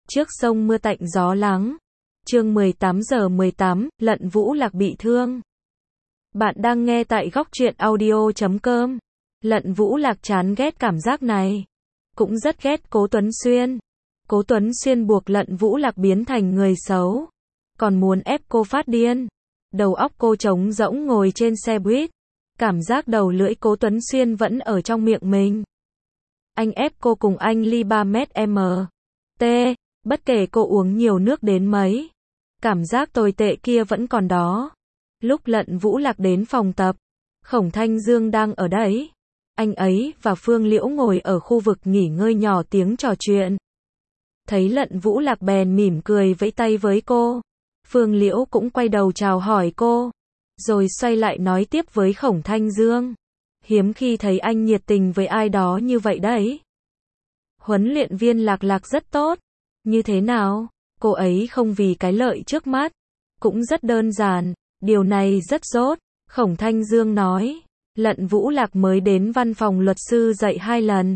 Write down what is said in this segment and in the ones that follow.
Trước sông mưa tạnh gió lắng. Chương 18:18, Lận Vũ Lạc bị thương. Bạn đang nghe tại góc truyện audio.com. Lận Vũ Lạc chán ghét cảm giác này. Cũng rất ghét Cố Tuấn Xuyên. Cố Tuấn Xuyên buộc Lận Vũ Lạc biến thành người xấu. Còn muốn ép cô phát điên. Đầu óc cô trống rỗng ngồi trên xe buýt. Cảm giác đầu lưỡi Cố Tuấn Xuyên vẫn ở trong miệng mình. Anh ép cô cùng anh ly 3 mét m. T. Bất kể cô uống nhiều nước đến mấy. Cảm giác tồi tệ kia vẫn còn đó. Lúc Lận Vũ Lạc đến phòng tập, Khổng Thanh Dương đang ở đấy. Anh ấy và Phương Liễu ngồi ở khu vực nghỉ ngơi nhỏ tiếng trò chuyện. Thấy Lận Vũ Lạc bèn mỉm cười vẫy tay với cô. Phương Liễu cũng quay đầu chào hỏi cô. Rồi xoay lại nói tiếp với Khổng Thanh Dương. Hiếm khi thấy anh nhiệt tình với ai đó như vậy đấy. Huấn luyện viên Lạc Lạc rất tốt. Như thế nào? Cô ấy không vì cái lợi trước mắt. Cũng rất đơn giản. Điều này rất dốt. Khổng Thanh Dương nói. Lận Vũ Lạc mới đến văn phòng luật sư dạy 2 lần.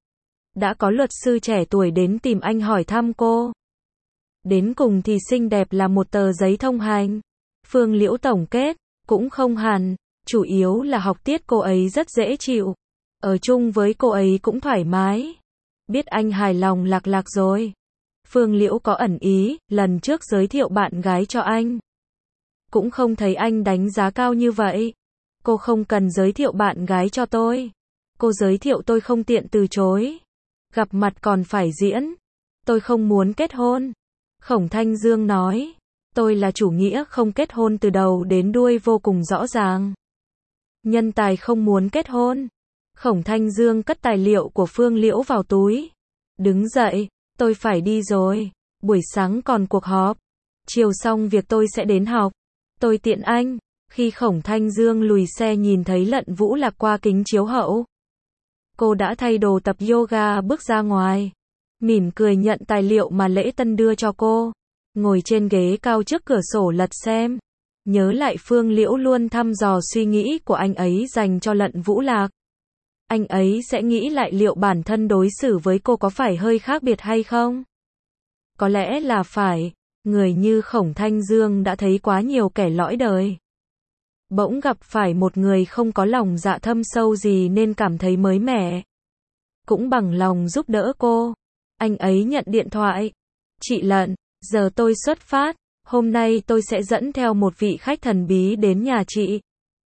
Đã có luật sư trẻ tuổi đến tìm anh hỏi thăm cô. Đến cùng thì xinh đẹp là một tờ giấy thông hành. Phương Liễu tổng kết. Cũng không hẳn. Chủ yếu là học tiết cô ấy rất dễ chịu. Ở chung với cô ấy cũng thoải mái. Biết anh hài lòng Lạc Lạc rồi. Phương Liễu có ẩn ý, lần trước giới thiệu bạn gái cho anh. Cũng không thấy anh đánh giá cao như vậy. Cô không cần giới thiệu bạn gái cho tôi. Cô giới thiệu tôi không tiện từ chối. Gặp mặt còn phải diễn. Tôi không muốn kết hôn. Khổng Thanh Dương nói. Tôi là chủ nghĩa không kết hôn từ đầu đến đuôi vô cùng rõ ràng. Nhân tài không muốn kết hôn. Khổng Thanh Dương cất tài liệu của Phương Liễu vào túi. Đứng dậy. Tôi phải đi rồi. Buổi sáng còn cuộc họp. Chiều xong việc tôi sẽ đến học. Tôi tiện anh. Khi Khổng Thanh Dương lùi xe nhìn thấy Lận Vũ Lạc qua kính chiếu hậu. Cô đã thay đồ tập yoga bước ra ngoài. Mỉm cười nhận tài liệu mà lễ tân đưa cho cô. Ngồi trên ghế cao trước cửa sổ lật xem. Nhớ lại Phương Liễu luôn thăm dò suy nghĩ của anh ấy dành cho Lận Vũ Lạc. Anh ấy sẽ nghĩ lại liệu bản thân đối xử với cô có phải hơi khác biệt hay không? Có lẽ là phải. Người như Khổng Thanh Dương đã thấy quá nhiều kẻ lõi đời. Bỗng gặp phải một người không có lòng dạ thâm sâu gì nên cảm thấy mới mẻ. Cũng bằng lòng giúp đỡ cô. Anh ấy nhận điện thoại. Chị Lận, giờ tôi xuất phát. Hôm nay tôi sẽ dẫn theo một vị khách thần bí đến nhà chị.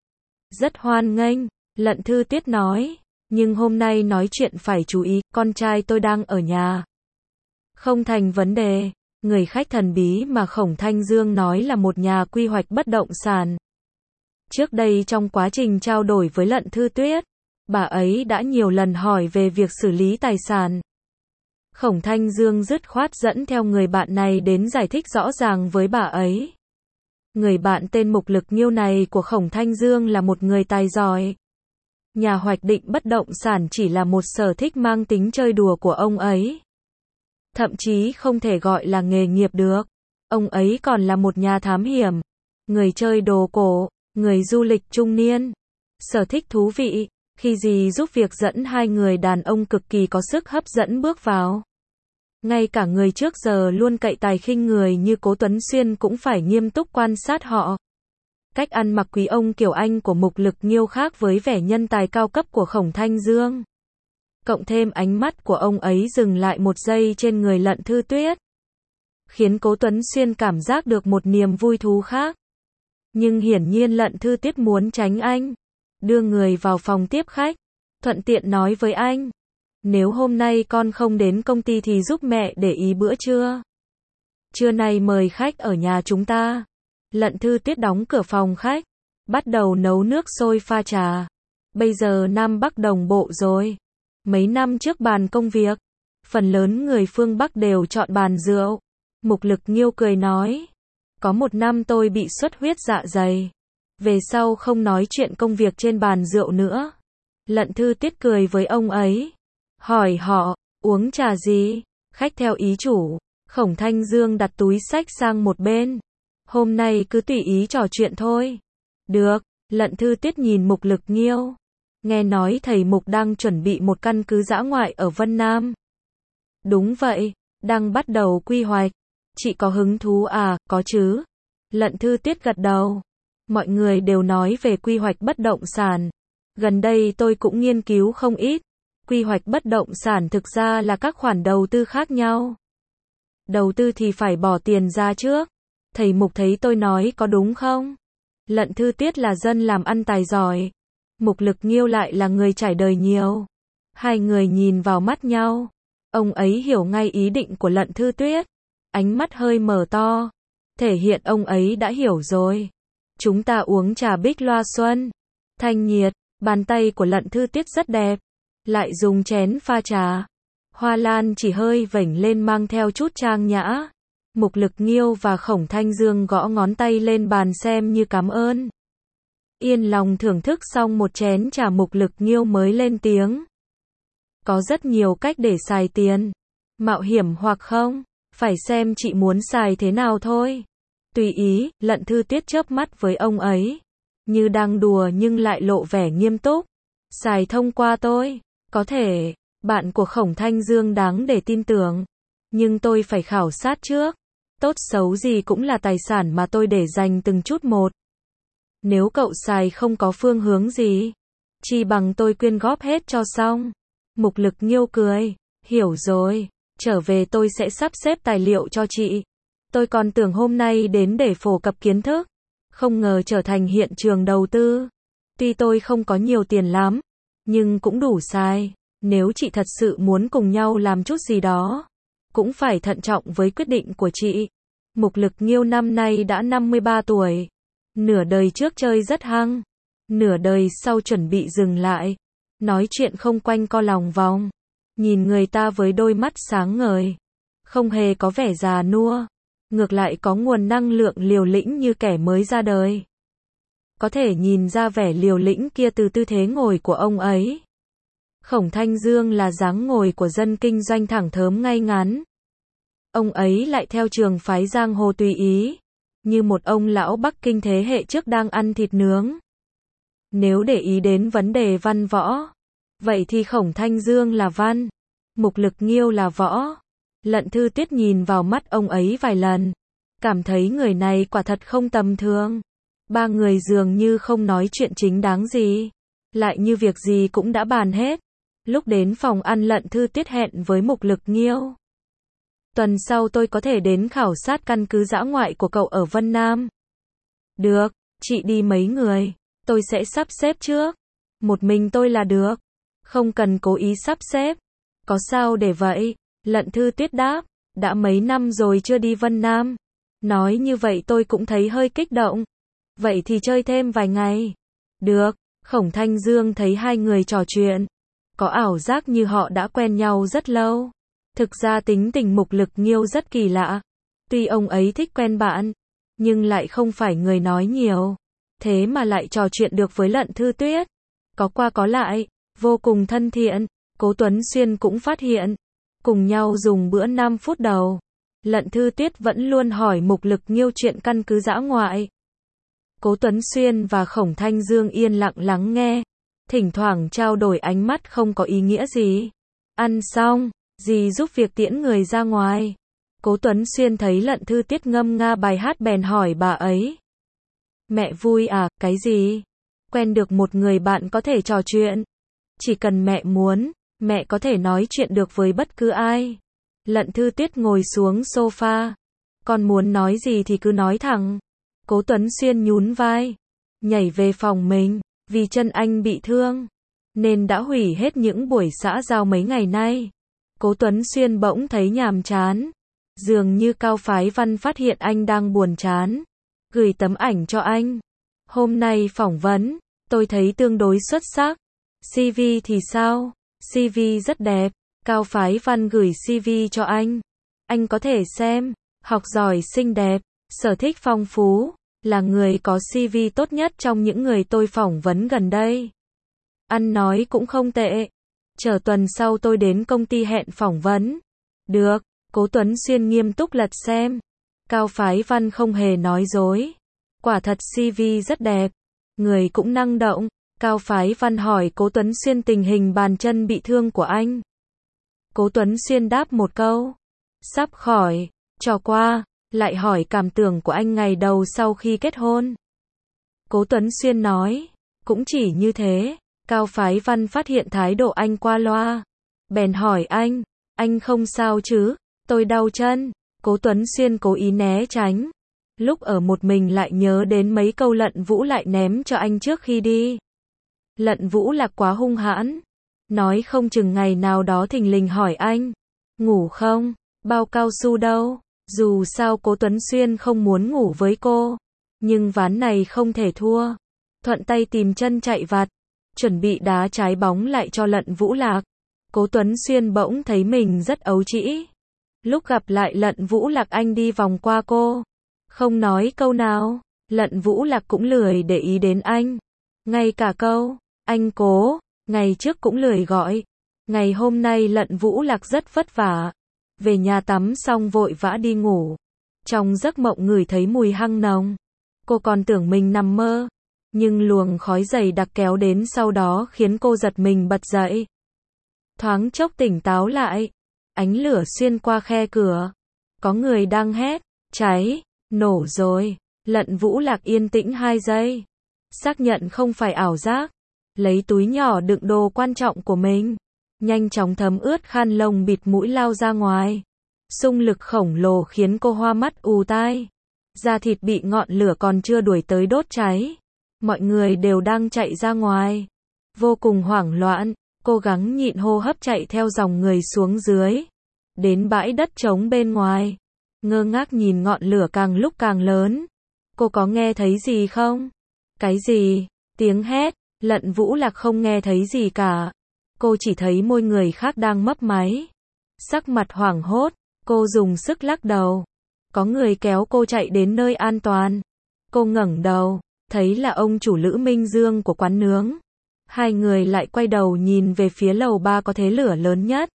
Rất hoan nghênh, Lận Thư Tuyết nói. Nhưng hôm nay nói chuyện phải chú ý, con trai tôi đang ở nhà. Không thành vấn đề. Người khách thần bí mà Khổng Thanh Dương nói là một nhà quy hoạch bất động sản. Trước đây trong quá trình trao đổi với Lận Thư Tuyết, bà ấy đã nhiều lần hỏi về việc xử lý tài sản. Khổng Thanh Dương dứt khoát dẫn theo người bạn này đến giải thích rõ ràng với bà ấy. Người bạn tên Mục Lực Nghiêu này của Khổng Thanh Dương là một người tài giỏi. Nhà hoạch định bất động sản chỉ là một sở thích mang tính chơi đùa của ông ấy. Thậm chí không thể gọi là nghề nghiệp được. Ông ấy còn là một nhà thám hiểm, người chơi đồ cổ, người du lịch trung niên. Sở thích thú vị, khi gì giúp việc dẫn hai người đàn ông cực kỳ có sức hấp dẫn bước vào. Ngay cả người trước giờ luôn cậy tài khinh người như Cố Tuấn Xuyên cũng phải nghiêm túc quan sát họ. Cách ăn mặc quý ông kiểu Anh của Mục Lực Nghiêu khác với vẻ nhân tài cao cấp của Khổng Thanh Dương. Cộng thêm ánh mắt của ông ấy dừng lại một giây trên người Lận Thư Tuyết. Khiến Cố Tuấn Xuyên cảm giác được một niềm vui thú khác. Nhưng hiển nhiên Lận Thư Tuyết muốn tránh anh. Đưa người vào phòng tiếp khách. Thuận tiện nói với anh. Nếu hôm nay con không đến công ty thì giúp mẹ để ý bữa trưa. Trưa nay mời khách ở nhà chúng ta. Lận Thư Tuyết đóng cửa phòng khách. Bắt đầu nấu nước sôi pha trà. Bây giờ Nam Bắc đồng bộ rồi. Mấy năm trước bàn công việc, phần lớn người phương Bắc đều chọn bàn rượu. Mục Lực Nghiêu cười nói. Có một năm tôi bị xuất huyết dạ dày. Về sau không nói chuyện công việc trên bàn rượu nữa. Lận Thư Tuyết cười với ông ấy. Hỏi họ, uống trà gì? Khách theo ý chủ. Khổng Thanh Dương đặt túi xách sang một bên. Hôm nay cứ tùy ý trò chuyện thôi. Được, Lận Thư Tuyết nhìn Mục Lực Nghiêu. Nghe nói thầy Mục đang chuẩn bị một căn cứ dã ngoại ở Vân Nam. Đúng vậy, Đang bắt đầu quy hoạch. Chị có hứng thú à? Có chứ. Lận Thư Tuyết gật đầu. Mọi người đều nói về quy hoạch bất động sản. Gần đây tôi cũng nghiên cứu không ít. Quy hoạch bất động sản thực ra là các khoản đầu tư khác nhau. Đầu tư thì phải bỏ tiền ra trước. Thầy Mục thấy tôi nói có đúng không? Lận Thư Tuyết là dân làm ăn tài giỏi. Mục Lực Nghiêu lại là người trải đời nhiều. Hai người nhìn vào mắt nhau. Ông ấy hiểu ngay ý định của Lận Thư Tuyết. Ánh mắt hơi mở to. Thể hiện ông ấy đã hiểu rồi. Chúng ta uống trà bích loa xuân. Thanh nhiệt, bàn tay của Lận Thư Tuyết rất đẹp. Lại dùng chén pha trà. Hoa lan chỉ hơi vểnh lên mang theo chút trang nhã. Mục Lực Nghiêu và Khổng Thanh Dương gõ ngón tay lên bàn xem như cảm ơn. Yên lòng thưởng thức xong một chén trà, Mục Lực Nghiêu mới lên tiếng. Có rất nhiều cách để xài tiền. Mạo hiểm hoặc không, phải xem chị muốn xài thế nào thôi. Tùy ý. Lận Thư Tuyết chớp mắt với ông ấy. Như đang đùa nhưng lại lộ vẻ nghiêm túc. Xài thông qua tôi. Có thể, bạn của Khổng Thanh Dương đáng để tin tưởng. Nhưng tôi phải khảo sát trước. Tốt xấu gì cũng là tài sản mà tôi để dành từng chút một. Nếu cậu xài không có phương hướng gì, chi bằng tôi quyên góp hết cho xong. Mục Lực Nghiêu cười. Hiểu rồi. Trở về tôi sẽ sắp xếp tài liệu cho chị. Tôi còn tưởng hôm nay đến để phổ cập kiến thức. Không ngờ trở thành hiện trường đầu tư. Tuy tôi không có nhiều tiền lắm, nhưng cũng đủ xài. Nếu chị thật sự muốn cùng nhau làm chút gì đó, cũng phải thận trọng với quyết định của chị. Mục Lực Nghiêu năm nay đã 53 tuổi. Nửa đời trước chơi rất hăng. Nửa đời sau chuẩn bị dừng lại. Nói chuyện không quanh co lòng vòng. Nhìn người ta với đôi mắt sáng ngời. Không hề có vẻ già nua. Ngược lại có nguồn năng lượng liều lĩnh như kẻ mới ra đời. Có thể nhìn ra vẻ liều lĩnh kia từ tư thế ngồi của ông ấy. Khổng Thanh Dương là dáng ngồi của dân kinh doanh thẳng thớm ngay ngắn. Ông ấy lại theo trường phái giang hồ tùy ý. Như một ông lão Bắc Kinh thế hệ trước đang ăn thịt nướng. Nếu để ý đến vấn đề văn võ, vậy thì Khổng Thanh Dương là văn. Mục Lực Nghiêu là võ. Lận Thư Tuyết nhìn vào mắt ông ấy vài lần. Cảm thấy người này quả thật không tầm thường. Ba người dường như không nói chuyện chính đáng gì. Lại như việc gì cũng đã bàn hết. Lúc đến phòng ăn Lận Thư Tuyết hẹn với Mục Lực Nghiêu. Tuần sau tôi có thể đến khảo sát căn cứ dã ngoại của cậu ở Vân Nam. Được, chị đi mấy người. Tôi sẽ sắp xếp trước. Một mình tôi là được. Không cần cố ý sắp xếp. Có sao để vậy? Lận Thư Tuyết đáp. Đã mấy năm rồi chưa đi Vân Nam. Nói như vậy tôi cũng thấy hơi kích động. Vậy thì chơi thêm vài ngày. Được. Khổng Thanh Dương thấy hai người trò chuyện. Có ảo giác như họ đã quen nhau rất lâu. Thực ra tính tình Mục Lực Nghiêu rất kỳ lạ. Tuy ông ấy thích quen bạn, nhưng lại không phải người nói nhiều. Thế mà lại trò chuyện được với Lận Thư Tuyết. Có qua có lại, vô cùng thân thiện. Cố Tuấn Xuyên cũng phát hiện. Cùng nhau dùng bữa 5 phút đầu. Lận Thư Tuyết vẫn luôn hỏi Mục Lực Nghiêu chuyện căn cứ dã ngoại. Cố Tuấn Xuyên và Khổng Thanh Dương yên lặng lắng nghe. Thỉnh thoảng trao đổi ánh mắt không có ý nghĩa gì. Ăn xong, dì giúp việc tiễn người ra ngoài. Cố Tuấn Xuyên thấy Lận Thư Tuyết ngâm nga bài hát bèn hỏi bà ấy. Mẹ vui à? Cái gì? Quen được một người bạn có thể trò chuyện. Chỉ cần mẹ muốn, mẹ có thể nói chuyện được với bất cứ ai. Lận Thư Tuyết ngồi xuống sofa. Con muốn nói gì thì cứ nói thẳng. Cố Tuấn Xuyên nhún vai. Nhảy về phòng mình. Vì chân anh bị thương, nên đã hủy hết những buổi xã giao mấy ngày nay. Cố Tuấn Xuyên bỗng thấy nhàm chán. Dường như Cao Phái Văn phát hiện anh đang buồn chán. Gửi tấm ảnh cho anh. Hôm nay phỏng vấn, tôi thấy tương đối xuất sắc. CV thì sao? CV rất đẹp. Cao Phái Văn gửi CV cho anh. Anh có thể xem. Học giỏi, xinh đẹp, sở thích phong phú. Là người có CV tốt nhất trong những người tôi phỏng vấn gần đây. Ăn nói cũng không tệ. Chờ tuần sau tôi đến công ty hẹn phỏng vấn. Được. Cố Tuấn Xuyên nghiêm túc lật xem. Cao Phái Văn không hề nói dối. Quả thật CV rất đẹp. Người cũng năng động. Cao Phái Văn hỏi Cố Tuấn Xuyên tình hình bàn chân bị thương của anh. Cố Tuấn Xuyên đáp một câu. Sắp khỏi, cho qua, lại hỏi cảm tưởng của anh ngày đầu sau khi kết hôn. Cố Tuấn Xuyên nói, cũng chỉ như thế. Cao Phái Văn phát hiện thái độ anh qua loa. Bèn hỏi anh không sao chứ, tôi đau chân. Cố Tuấn Xuyên cố ý né tránh. Lúc ở một mình lại nhớ đến mấy câu Lận Vũ lại ném cho anh trước khi đi. Lận Vũ Lạc quá hung hãn. Nói không chừng ngày nào đó thình lình hỏi anh, ngủ không, bao cao su đâu. Dù sao Cố Tuấn Xuyên không muốn ngủ với cô. Nhưng ván này không thể thua. Thuận tay tìm chân chạy vặt. Chuẩn bị đá trái bóng lại cho Lận Vũ Lạc. Cố Tuấn Xuyên bỗng thấy mình rất ấu trĩ. Lúc gặp lại Lận Vũ Lạc anh đi vòng qua cô. Không nói câu nào. Lận Vũ Lạc cũng lười để ý đến anh. Ngay cả câu, anh Cố, ngày trước cũng lười gọi. Ngày hôm nay Lận Vũ Lạc rất vất vả. Về nhà tắm xong vội vã đi ngủ. Trong giấc mộng ngửi thấy mùi hăng nồng. Cô còn tưởng mình nằm mơ. Nhưng luồng khói dày đặc kéo đến sau đó khiến cô giật mình bật dậy. Thoáng chốc tỉnh táo lại. Ánh lửa xuyên qua khe cửa. Có người đang hét, cháy, nổ rồi. Lận Vũ Lạc yên tĩnh 2 giây. Xác nhận không phải ảo giác. Lấy túi nhỏ đựng đồ quan trọng của mình. Nhanh chóng thấm ướt khăn lông bịt mũi lao ra ngoài. Xung lực khổng lồ khiến cô hoa mắt ù tai. Da thịt bị ngọn lửa còn chưa đuổi tới đốt cháy. Mọi người đều đang chạy ra ngoài. Vô cùng hoảng loạn, cố gắng nhịn hô hấp chạy theo dòng người xuống dưới. Đến bãi đất trống bên ngoài. Ngơ ngác nhìn ngọn lửa càng lúc càng lớn. Cô có nghe thấy gì không? Cái gì? Tiếng hét. Lận Vũ Lạc không nghe thấy gì cả. Cô chỉ thấy môi người khác đang mấp máy. Sắc mặt hoảng hốt, cô dùng sức lắc đầu. Có người kéo cô chạy đến nơi an toàn. Cô ngẩng đầu, thấy là ông chủ Lữ Minh Dương của quán nướng. Hai người lại quay đầu nhìn về phía lầu 3 có thế lửa lớn nhất.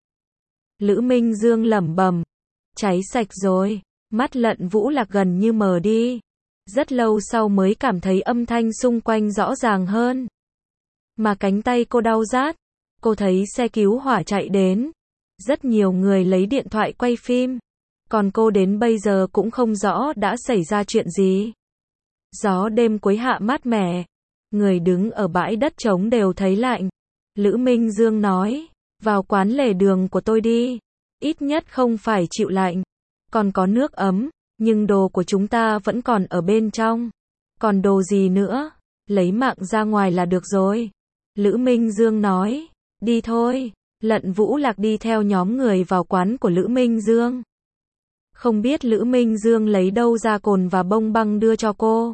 Lữ Minh Dương lẩm bẩm, cháy sạch rồi. Mắt Lận Vũ Lạc gần như mờ đi. Rất lâu sau mới cảm thấy âm thanh xung quanh rõ ràng hơn. Mà cánh tay cô đau rát. Cô thấy xe cứu hỏa chạy đến. Rất nhiều người lấy điện thoại quay phim. Còn cô đến bây giờ cũng không rõ đã xảy ra chuyện gì. Gió đêm cuối hạ mát mẻ. Người đứng ở bãi đất trống đều thấy lạnh. Lữ Minh Dương nói, vào quán lề đường của tôi đi. Ít nhất không phải chịu lạnh. Còn có nước ấm, nhưng đồ của chúng ta vẫn còn ở bên trong. Còn đồ gì nữa? Lấy mạng ra ngoài là được rồi. Lữ Minh Dương nói, đi thôi. Lận Vũ Lạc đi theo nhóm người vào quán của Lữ Minh Dương. Không biết Lữ Minh Dương lấy đâu ra cồn và bông băng đưa cho cô.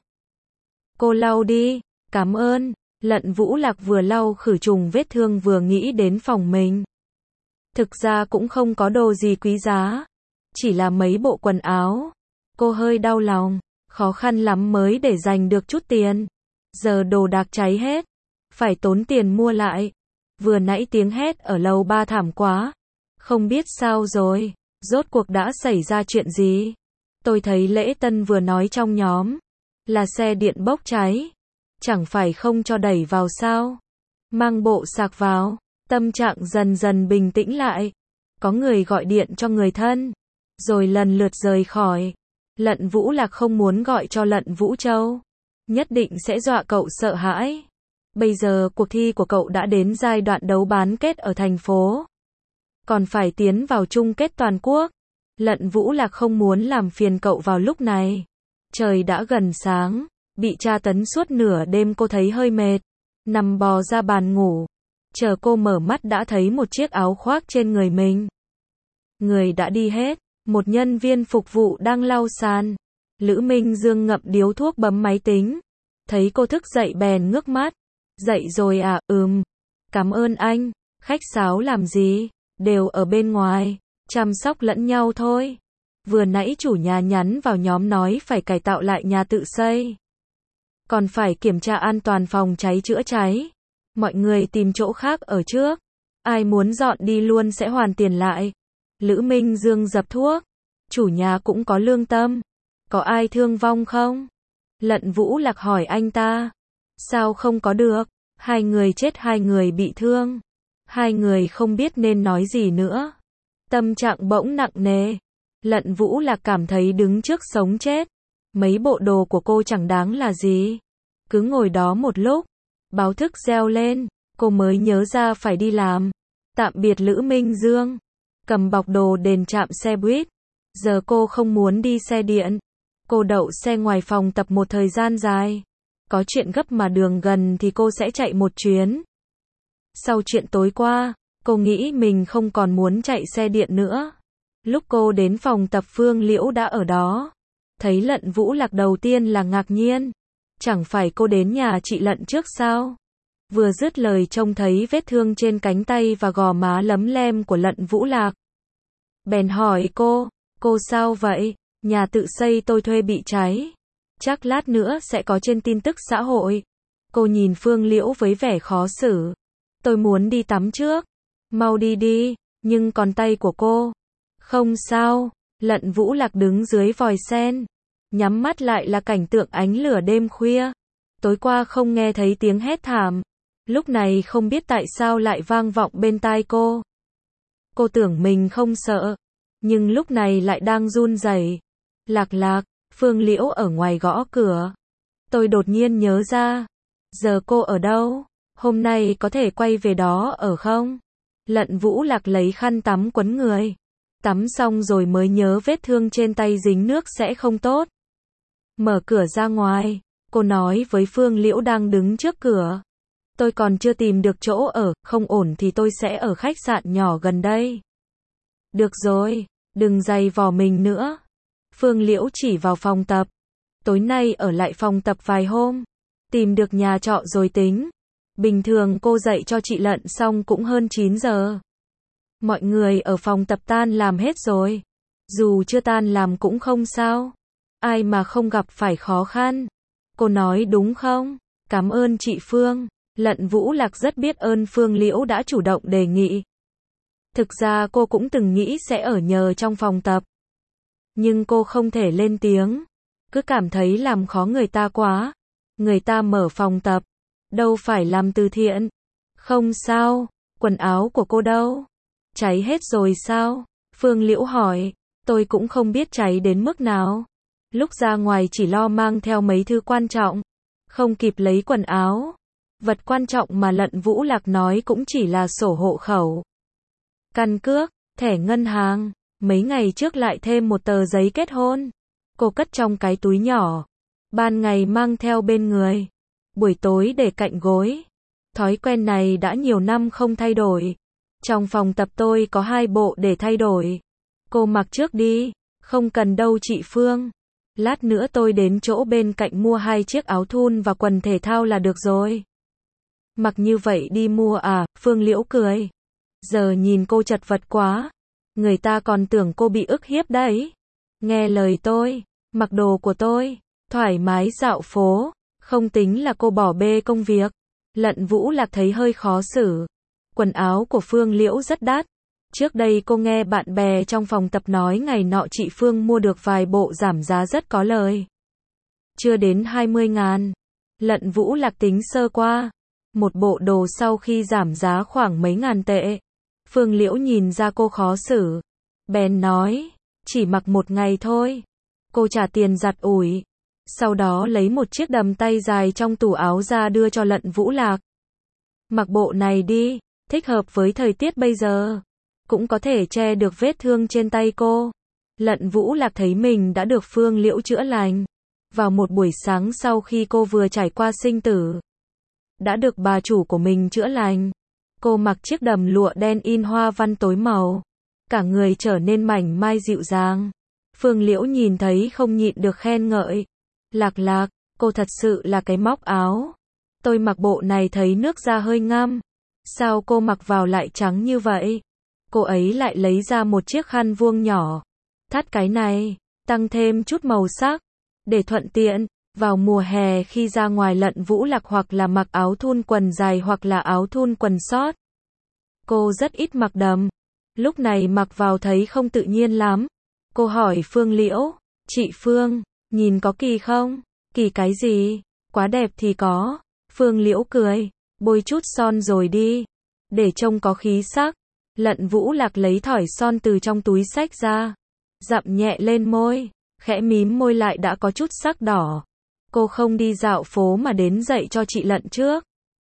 Cô lau đi, cảm ơn. Lận Vũ Lạc vừa lau khử trùng vết thương vừa nghĩ đến phòng mình. Thực ra cũng không có đồ gì quý giá. Chỉ là mấy bộ quần áo. Cô hơi đau lòng. Khó khăn lắm mới để dành được chút tiền. Giờ đồ đạc cháy hết. Phải tốn tiền mua lại. Vừa nãy tiếng hét ở lầu 3 thảm quá. Không biết sao rồi. Rốt cuộc đã xảy ra chuyện gì? Tôi thấy Lễ Tân vừa nói trong nhóm. Là xe điện bốc cháy. Chẳng phải không cho đẩy vào sao? Mang bộ sạc vào. Tâm trạng dần dần bình tĩnh lại. Có người gọi điện cho người thân. Rồi lần lượt rời khỏi. Lận Vũ Lạc không muốn gọi cho Lận Vũ Châu. Nhất định sẽ dọa cậu sợ hãi. Bây giờ cuộc thi của cậu đã đến giai đoạn đấu bán kết ở thành phố. Còn phải tiến vào chung kết toàn quốc. Lận Vũ Lạc không muốn làm phiền cậu vào lúc này. Trời đã gần sáng. Bị tra tấn suốt nửa đêm cô thấy hơi mệt. Nằm bò ra bàn ngủ. Chờ cô mở mắt đã thấy một chiếc áo khoác trên người mình. Người đã đi hết. Một nhân viên phục vụ đang lau sàn. Lữ Minh Dương ngậm điếu thuốc bấm máy tính. Thấy cô thức dậy bèn ngước mắt. Dậy rồi à? Cảm ơn anh. Khách sáo làm gì? Đều ở bên ngoài. Chăm sóc lẫn nhau thôi. Vừa nãy chủ nhà nhắn vào nhóm nói phải cải tạo lại nhà tự xây. Còn phải kiểm tra an toàn phòng cháy chữa cháy. Mọi người tìm chỗ khác ở trước. Ai muốn dọn đi luôn sẽ hoàn tiền lại. Lữ Minh Dương dập thuốc. Chủ nhà cũng có lương tâm. Có ai thương vong không? Lận Vũ Lạc hỏi anh ta. Sao không có được? 2 người chết 2 người bị thương. 2 người không biết nên nói gì nữa. Tâm trạng bỗng nặng nề. Lận Vũ Lạc cảm thấy đứng trước sống chết. Mấy bộ đồ của cô chẳng đáng là gì. Cứ ngồi đó một lúc, báo thức reo lên, cô mới nhớ ra phải đi làm. Tạm biệt Lữ Minh Dương. Cầm bọc đồ đến trạm xe buýt. Giờ cô không muốn đi xe điện. Cô đậu xe ngoài phòng tập một thời gian dài. Có chuyện gấp mà đường gần thì cô sẽ chạy một chuyến. Sau chuyện tối qua, cô nghĩ mình không còn muốn chạy xe điện nữa. Lúc cô đến phòng tập Phương Liễu đã ở đó. Thấy Lận Vũ Lạc đầu tiên là ngạc nhiên. Chẳng phải cô đến nhà chị Lận trước sao? Vừa dứt lời trông thấy vết thương trên cánh tay và gò má lấm lem của Lận Vũ Lạc. Bèn hỏi cô sao vậy? Nhà tự xây tôi thuê bị cháy. Chắc lát nữa sẽ có trên tin tức xã hội. Cô nhìn Phương Liễu với vẻ khó xử. Tôi muốn đi tắm trước. Mau đi đi, nhưng còn tay của cô. Không sao, Lận Vũ Lạc đứng dưới vòi sen. Nhắm mắt lại là cảnh tượng ánh lửa đêm khuya. Tối qua không nghe thấy tiếng hét thảm. Lúc này không biết tại sao lại vang vọng bên tai cô. Cô tưởng mình không sợ. Nhưng lúc này lại đang run rẩy. Lạc, Phương Liễu ở ngoài gõ cửa. Tôi đột nhiên nhớ ra. Giờ cô ở đâu? Hôm nay có thể quay về đó ở không? Lận Vũ Lạc lấy khăn tắm quấn người. Tắm xong rồi mới nhớ vết thương trên tay dính nước sẽ không tốt. Mở cửa ra ngoài. Cô nói với Phương Liễu đang đứng trước cửa. Tôi còn chưa tìm được chỗ ở, không ổn thì tôi sẽ ở khách sạn nhỏ gần đây. Được rồi, đừng giày vò mình nữa. Phương Liễu chỉ vào phòng tập. Tối nay ở lại phòng tập vài hôm. Tìm được nhà trọ rồi tính. Bình thường cô dạy cho chị Lận xong cũng hơn 9 giờ. Mọi người ở phòng tập tan làm hết rồi. Dù chưa tan làm cũng không sao. Ai mà không gặp phải khó khăn. Cô nói đúng không? Cảm ơn chị Phương. Lận Vũ Lạc rất biết ơn Phương Liễu đã chủ động đề nghị. Thực ra cô cũng từng nghĩ sẽ ở nhờ trong phòng tập. Nhưng cô không thể lên tiếng. Cứ cảm thấy làm khó người ta quá. Người ta mở phòng tập. Đâu phải làm từ thiện. Không sao. Quần áo của cô đâu? Cháy hết rồi sao? Phương Liễu hỏi. Tôi cũng không biết cháy đến mức nào. Lúc ra ngoài chỉ lo mang theo mấy thứ quan trọng. Không kịp lấy quần áo. Vật quan trọng mà Lận Vũ Lạc nói cũng chỉ là sổ hộ khẩu, căn cước, thẻ ngân hàng. Mấy ngày trước lại thêm một tờ giấy kết hôn. Cô cất trong cái túi nhỏ. Ban ngày mang theo bên người. Buổi tối để cạnh gối. Thói quen này đã nhiều năm không thay đổi. Trong phòng tập tôi có 2 bộ để thay đổi. Cô mặc trước đi. Không cần đâu chị Phương. Lát nữa tôi đến chỗ bên cạnh mua 2 chiếc áo thun và quần thể thao là được rồi. Mặc như vậy đi mua à? Phương Liễu cười. Giờ nhìn cô chật vật quá. Người ta còn tưởng cô bị ức hiếp đấy. Nghe lời tôi. Mặc đồ của tôi. Thoải mái dạo phố. Không tính là cô bỏ bê công việc. Lận Vũ Lạc thấy hơi khó xử. Quần áo của Phương Liễu rất đắt. Trước đây cô nghe bạn bè trong phòng tập nói ngày nọ chị Phương mua được vài bộ giảm giá rất có lời. Chưa đến 20.000. Lận Vũ Lạc tính sơ qua. Một bộ đồ sau khi giảm giá khoảng mấy ngàn tệ. Phương Liễu nhìn ra cô khó xử. Bèn nói, chỉ mặc một ngày thôi. Cô trả tiền giặt ủi. Sau đó lấy một chiếc đầm tay dài trong tủ áo ra đưa cho Lận Vũ Lạc. Mặc bộ này đi, thích hợp với thời tiết bây giờ. Cũng có thể che được vết thương trên tay cô. Lận Vũ Lạc thấy mình đã được Phương Liễu chữa lành. Vào một buổi sáng sau khi cô vừa trải qua sinh tử. Đã được bà chủ của mình chữa lành. Cô mặc chiếc đầm lụa đen in hoa văn tối màu. Cả người trở nên mảnh mai dịu dàng. Phương Liễu nhìn thấy không nhịn được khen ngợi. Lạc, cô thật sự là cái móc áo. Tôi mặc bộ này thấy nước da hơi ngăm. Sao cô mặc vào lại trắng như vậy? Cô ấy lại lấy ra một chiếc khăn vuông nhỏ. Thắt cái này, tăng thêm chút màu sắc. Để thuận tiện. Vào mùa hè khi ra ngoài Lận Vũ Lạc hoặc là mặc áo thun quần dài hoặc là áo thun quần short. Cô rất ít mặc đầm. Lúc này mặc vào thấy không tự nhiên lắm. Cô hỏi Phương Liễu. Chị Phương, nhìn có kỳ không? Kỳ cái gì? Quá đẹp thì có. Phương Liễu cười. Bôi chút son rồi đi. Để trông có khí sắc. Lận Vũ Lạc lấy thỏi son từ trong túi xách ra. Dặm nhẹ lên môi, khẽ mím môi lại đã có chút sắc đỏ. Cô không đi dạo phố mà đến dạy cho chị Lận trước.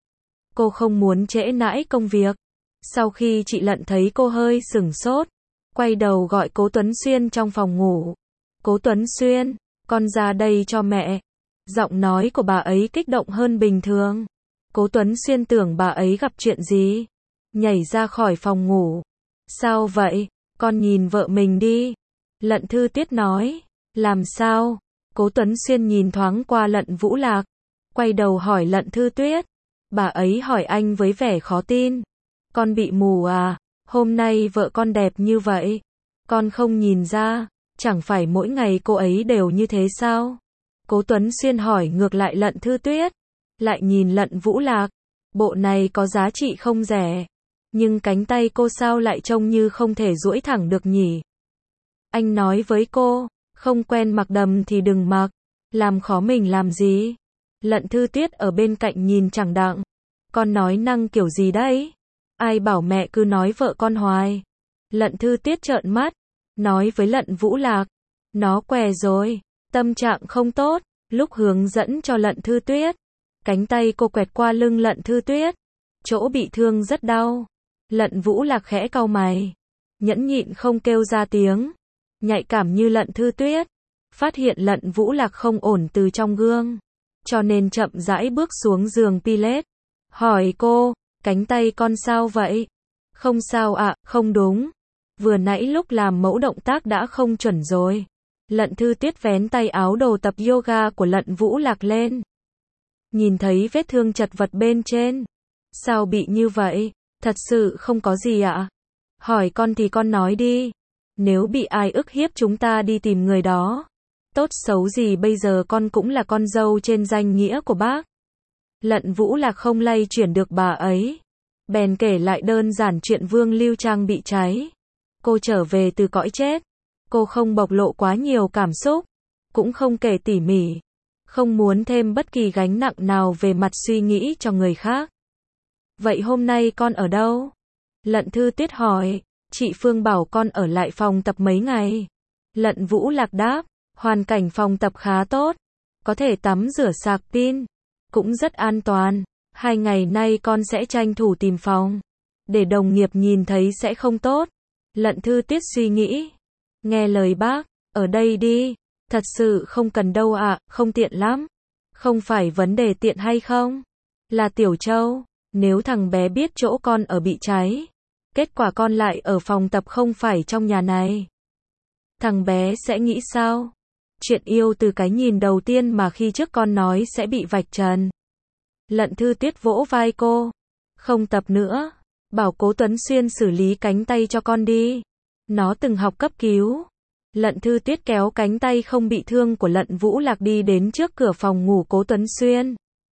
Cô không muốn trễ nải công việc. Sau khi chị Lận thấy cô hơi sửng sốt, quay đầu gọi Cố Tuấn Xuyên trong phòng ngủ. Cố Tuấn Xuyên, con ra đây cho mẹ. Giọng nói của bà ấy kích động hơn bình thường. Cố Tuấn Xuyên tưởng bà ấy gặp chuyện gì. Nhảy ra khỏi phòng ngủ. Sao vậy? Con nhìn vợ mình đi. Lận Thư Tuyết nói. Làm sao? Cố Tuấn Xuyên nhìn thoáng qua Lận Vũ Lạc. Quay đầu hỏi Lận Thư Tuyết. Bà ấy hỏi anh với vẻ khó tin. Con bị mù à? Hôm nay vợ con đẹp như vậy. Con không nhìn ra. Chẳng phải mỗi ngày cô ấy đều như thế sao? Cố Tuấn Xuyên hỏi ngược lại Lận Thư Tuyết. Lại nhìn Lận Vũ Lạc. Bộ này có giá trị không rẻ. Nhưng cánh tay cô sao lại trông như không thể duỗi thẳng được nhỉ? Anh nói với cô, không quen mặc đầm thì đừng mặc. Làm khó mình làm gì? Lận Thư Tuyết ở bên cạnh nhìn chẳng đặng. Con nói năng kiểu gì đấy? Ai bảo mẹ cứ nói vợ con hoài? Lận Thư Tuyết trợn mắt. Nói với Lận Vũ Lạc. Nó què rồi. Tâm trạng không tốt. Lúc hướng dẫn cho Lận Thư Tuyết. Cánh tay cô quẹt qua lưng Lận Thư Tuyết. Chỗ bị thương rất đau. Lận Vũ Lạc khẽ cau mày. Nhẫn nhịn không kêu ra tiếng. Nhạy cảm như Lận Thư Tuyết. Phát hiện Lận Vũ Lạc không ổn từ trong gương. Cho nên chậm rãi bước xuống giường Pilates. Hỏi cô, cánh tay con sao vậy? Không sao ạ, không đúng. Vừa nãy lúc làm mẫu động tác đã không chuẩn rồi. Lận Thư Tuyết vén tay áo đồ tập yoga của Lận Vũ Lạc lên. Nhìn thấy vết thương chật vật bên trên. Sao bị như vậy? Thật sự không có gì ạ. Hỏi con thì con nói đi. Nếu bị ai ức hiếp chúng ta đi tìm người đó. Tốt xấu gì bây giờ con cũng là con dâu trên danh nghĩa của bác. Lận Vũ Lạc không lay chuyển được bà ấy. Bèn kể lại đơn giản chuyện Vương Lưu Trang bị cháy. Cô trở về từ cõi chết. Cô không bộc lộ quá nhiều cảm xúc. Cũng không kể tỉ mỉ. Không muốn thêm bất kỳ gánh nặng nào về mặt suy nghĩ cho người khác. Vậy hôm nay con ở đâu? Lận Thư Tuyết hỏi. Chị Phương bảo con ở lại phòng tập mấy ngày. Lận Vũ Lạc đáp. Hoàn cảnh phòng tập khá tốt. Có thể tắm rửa sạc pin. Cũng rất an toàn. 2 ngày nay con sẽ tranh thủ tìm phòng. Để đồng nghiệp nhìn thấy sẽ không tốt. Lận Thư Tuyết suy nghĩ. Nghe lời bác. Ở đây đi. Thật sự không cần đâu ạ, không tiện lắm. Không phải vấn đề tiện hay không. Là Tiểu Châu. Nếu thằng bé biết chỗ con ở bị cháy. Kết quả con lại ở phòng tập không phải trong nhà này. Thằng bé sẽ nghĩ sao? Chuyện yêu từ cái nhìn đầu tiên mà khi trước con nói sẽ bị vạch trần. Lận Thư Tuyết vỗ vai cô. Không tập nữa. Bảo Cố Tuấn Xuyên xử lý cánh tay cho con đi. Nó từng học cấp cứu. Lận Thư Tuyết kéo cánh tay không bị thương của Lận Vũ Lạc đi đến trước cửa phòng ngủ Cố Tuấn Xuyên.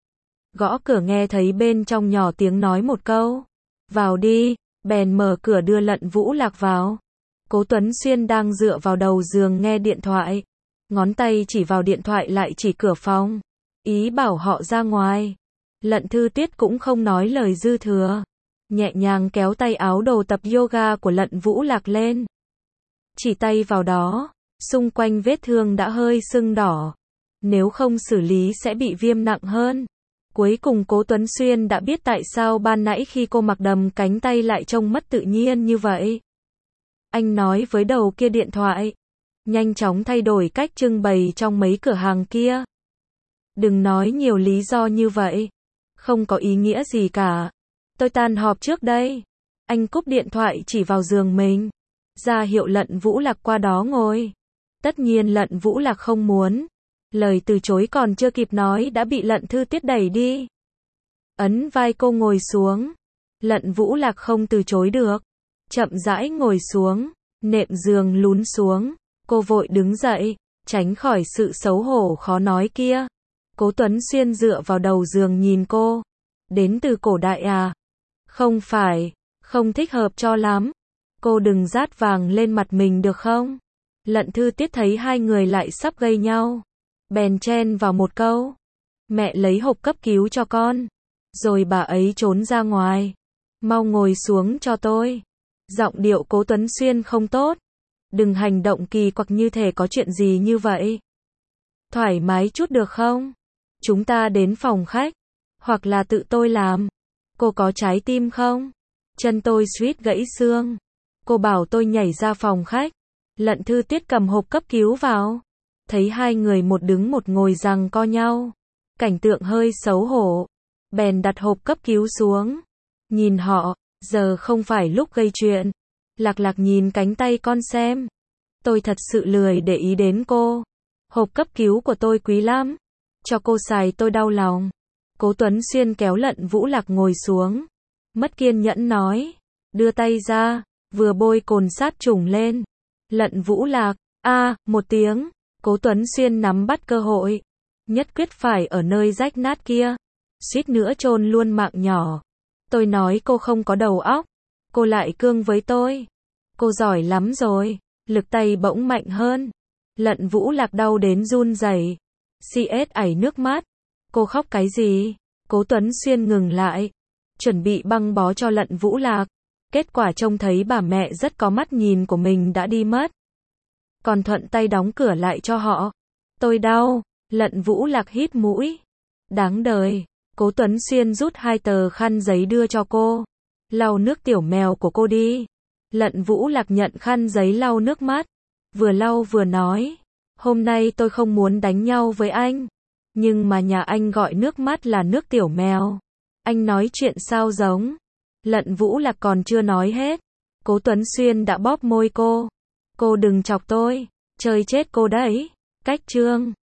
Gõ cửa nghe thấy bên trong nhỏ tiếng nói một câu. Vào đi, bèn mở cửa đưa Lận Vũ Lạc vào. Cố Tuấn Xuyên đang dựa vào đầu giường nghe điện thoại. Ngón tay chỉ vào điện thoại lại chỉ cửa phòng. Ý bảo họ ra ngoài. Lận Thư Tuyết cũng không nói lời dư thừa. Nhẹ nhàng kéo tay áo đồ tập yoga của Lận Vũ Lạc lên. Chỉ tay vào đó. Xung quanh vết thương đã hơi sưng đỏ. Nếu không xử lý sẽ bị viêm nặng hơn. Cuối cùng Cố Tuấn Xuyên đã biết tại sao ban nãy khi cô mặc đầm cánh tay lại trông mất tự nhiên như vậy. Anh nói với đầu kia điện thoại. Nhanh chóng thay đổi cách trưng bày trong mấy cửa hàng kia. Đừng nói nhiều lý do như vậy. Không có ý nghĩa gì cả. Tôi tan họp trước đây. Anh cúp điện thoại chỉ vào giường mình. Ra hiệu Lận Vũ Lạc qua đó ngồi. Tất nhiên Lận Vũ Lạc không muốn. Lời từ chối còn chưa kịp nói đã bị Lận Thư Tuyết đẩy đi. Ấn vai cô ngồi xuống. Lận Vũ Lạc không từ chối được. Chậm rãi ngồi xuống. Nệm giường lún xuống. Cô vội đứng dậy. Tránh khỏi sự xấu hổ khó nói kia. Cố Tuấn Xuyên dựa vào đầu giường nhìn cô. Đến từ cổ đại à? Không phải. Không thích hợp cho lắm. Cô đừng rát vàng lên mặt mình được không? Lận Thư Tuyết thấy hai người lại sắp gây nhau. Bèn chen vào một câu. Mẹ lấy hộp cấp cứu cho con. Rồi bà ấy trốn ra ngoài. Mau ngồi xuống cho tôi. Giọng điệu Cố Tuấn Xuyên không tốt. Đừng hành động kỳ quặc như thể có chuyện gì như vậy. Thoải mái chút được không? Chúng ta đến phòng khách. Hoặc là tự tôi làm. Cô có trái tim không? Chân tôi suýt gãy xương. Cô bảo tôi nhảy ra phòng khách. Lận Thư Tiết cầm hộp cấp cứu vào. Thấy hai người một đứng một ngồi giằng co nhau. Cảnh tượng hơi xấu hổ. Bèn đặt hộp cấp cứu xuống. Nhìn họ, giờ không phải lúc gây chuyện. Lạc Lạc nhìn cánh tay con xem. Tôi thật sự lười để ý đến cô. Hộp cấp cứu của tôi quý lắm. Cho cô xài tôi đau lòng. Cố Tuấn Xuyên kéo Lận Vũ Lạc ngồi xuống. Mất kiên nhẫn nói. Đưa tay ra, vừa bôi cồn sát trùng lên. Lận Vũ Lạc, một tiếng. Cố Tuấn Xuyên nắm bắt cơ hội. Nhất quyết phải ở nơi rách nát kia. Suýt nữa chôn luôn mạng nhỏ. Tôi nói cô không có đầu óc. Cô lại cương với tôi. Cô giỏi lắm rồi. Lực tay bỗng mạnh hơn. Lận Vũ Lạc đau đến run rẩy. CS ảy nước mắt. Cô khóc cái gì? Cố Tuấn Xuyên ngừng lại. Chuẩn bị băng bó cho Lận Vũ Lạc. Kết quả trông thấy bà mẹ rất có mắt nhìn của mình đã đi mất. Còn thuận tay đóng cửa lại cho họ. Tôi đau. Lận Vũ Lạc hít mũi. Đáng đời. Cố Tuấn Xuyên rút 2 tờ khăn giấy đưa cho cô. Lau nước tiểu mèo của cô đi. Lận Vũ Lạc nhận khăn giấy lau nước mắt. Vừa lau vừa nói. Hôm nay tôi không muốn đánh nhau với anh. Nhưng mà nhà anh gọi nước mắt là nước tiểu mèo. Anh nói chuyện sao giống. Lận Vũ Lạc còn chưa nói hết. Cố Tuấn Xuyên đã bóp môi cô. Cô đừng chọc tôi. Chơi chết cô đấy. Cách chương